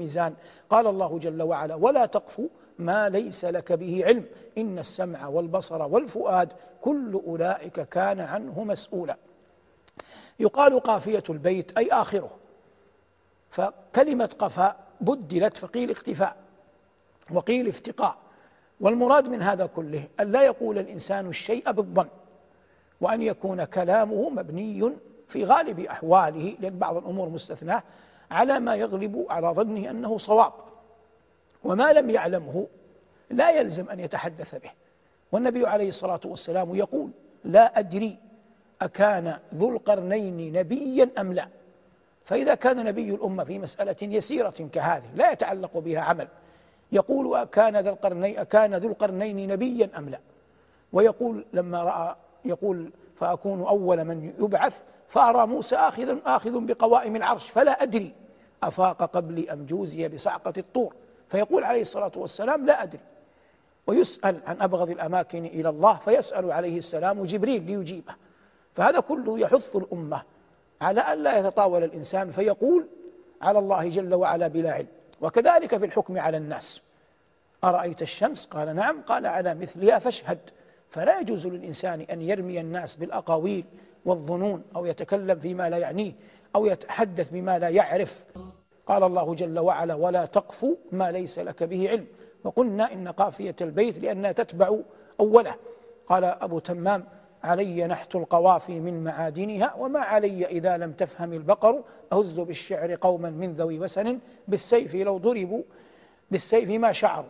ميزان. قال الله جل وعلا: ولا تقف ما ليس لك به علم إن السمع والبصر والفؤاد كل أولئك كان عنه مسؤولا. يقال قافية البيت أي آخره، فكلمة قفاء بدلت فقيل اختفاء وقيل افتقاء، والمراد من هذا كله أن لا يقول الإنسان الشيء بالظن، وأن يكون كلامه مبني في غالب أحواله، لأن بعض الأمور مستثناة، على ما يغلب على ظنه أنه صواب، وما لم يعلمه لا يلزم أن يتحدث به. والنبي عليه الصلاة والسلام يقول: لا أدري أكان ذو القرنين نبيا أم لا. فإذا كان نبي الأمة في مسألة يسيرة كهذه لا يتعلق بها عمل يقول: أكان ذو القرنين نبيا أم لا. ويقول لما رأى يقول: فأكون أول من يبعث فأرى موسى آخذ بقوائم العرش فلا أدري أفاق قبلي أم جوزي بصعقة الطور. فيقول عليه الصلاة والسلام: لا أدري. ويسأل عن أبغض الأماكن إلى الله فيسأل عليه السلام جبريل ليجيبه. فهذا كله يحث الأمة على أن لا يتطاول الإنسان فيقول على الله جل وعلا بلا علم. وكذلك في الحكم على الناس: أرأيت الشمس؟ قال: نعم. قال: على مثلها فاشهد. فلا يجوز للإنسان أن يرمي الناس بالأقاويل والظنون، أو يتكلم فيما لا يعنيه، أو يتحدث بما لا يعرف. قال الله جل وعلا: ولا تقف ما ليس لك به علم. وقلنا إن قافية البيت لأنها تتبع أوله. قال أبو تمام: علي نحت القوافي من معادنها، وما علي إذا لم تفهم البقر، أهز بالشعر قوما من ذوي وسن، بالسيف لو ضربوا بالسيف ما شعروا.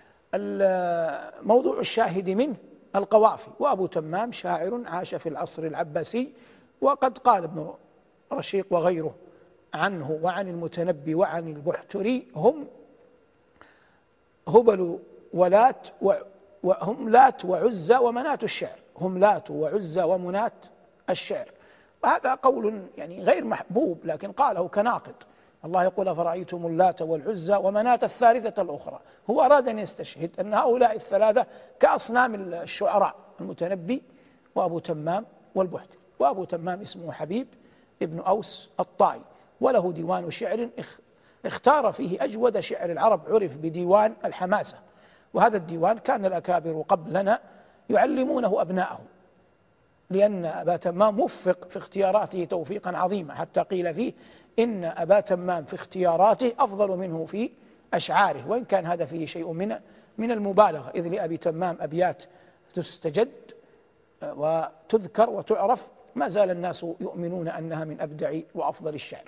موضوع الشاهد منه القوافي. وأبو تمام شاعر عاش في العصر العباسي، وقد قال ابن رشيق وغيره عنه وعن المتنبي وعن البحتري: هم هبل ولات وهم لات وعزى ومنات الشعر. هم لات وعزى ومنات الشعر. وهذا قول يعني غير محبوب، لكن قاله كناقض. الله يقول: أفرأيتم اللات والعزى ومناة الثالثة الأخرى. هو أراد أن يستشهد أن هؤلاء الثلاثة كأصنام الشعراء: المتنبي وأبو تمام والبحتري. وأبو تمام اسمه حبيب ابن أوس الطائي، وله ديوان شعر اختار فيه أجود شعر العرب، عرف بديوان الحماسة. وهذا الديوان كان الأكابر قبلنا يعلمونه أبناءهم، لأن أبا تمام وفق في اختياراته توفيقا عظيما، حتى قيل فيه إن أبا تمام في اختياراته أفضل منه في أشعاره، وإن كان هذا فيه شيء من المبالغة، إذ لأبي تمام أبيات تستجد وتذكر وتعرف ما زال الناس يؤمنون أنها من أبدع وأفضل الشعر.